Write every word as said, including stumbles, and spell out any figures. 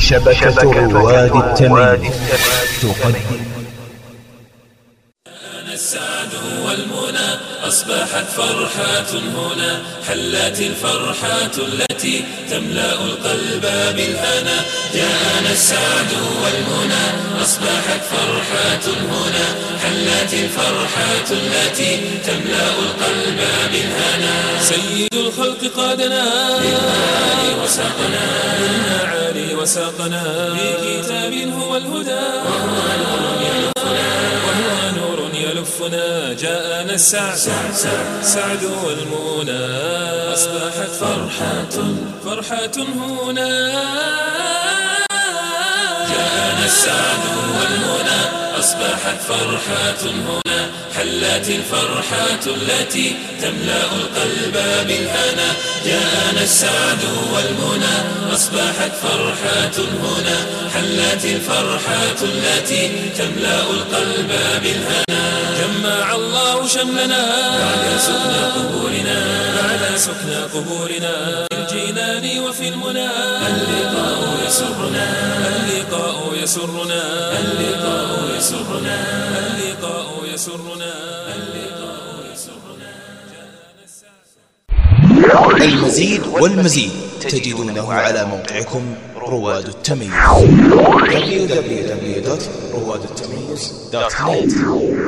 شبكة رواد التمييز تقدم. السعد والمنى أصبحت فرحات هنا، حلت الفرحات التي تملأ القلب بالهنا. جاءنا السعد والمنى أصبحت فرحات هنا، حلت الفرحات التي تملأ القلب بالهنا. سيد الخلق قادنا للمعالي وساقنا، للمعالي وساقنا بكتاب هو الهدى، وهو نور يلفنا، وهو نور يلفنا. جاءنا السعد سعد, سعد والمنى أصبحت فرحات فرحات هنا. جاءنا السعد والمنى أصبحت فرحات هنا، حلت الفرحات التي تملأ القلب بالهنا. جاءنا السعد والمنى أصبحت فرحات هنا، حلت الفرحات التي تملأ القلب بالهنا. جمع الله شملنا بعد سكنى قبورنا، بعد سكنى قبورنا في الجنان وفي المنى. اللقاء يسرنا، اللقاء يسرنا، اللقاء يسرنا، اللقاء يسرنا، اللقاء يسرنا. المزيد والمزيد تجدونه على موقعكم رواد التمييز دبليو دبليو دبليو دوت رواد التمييز دوت نت.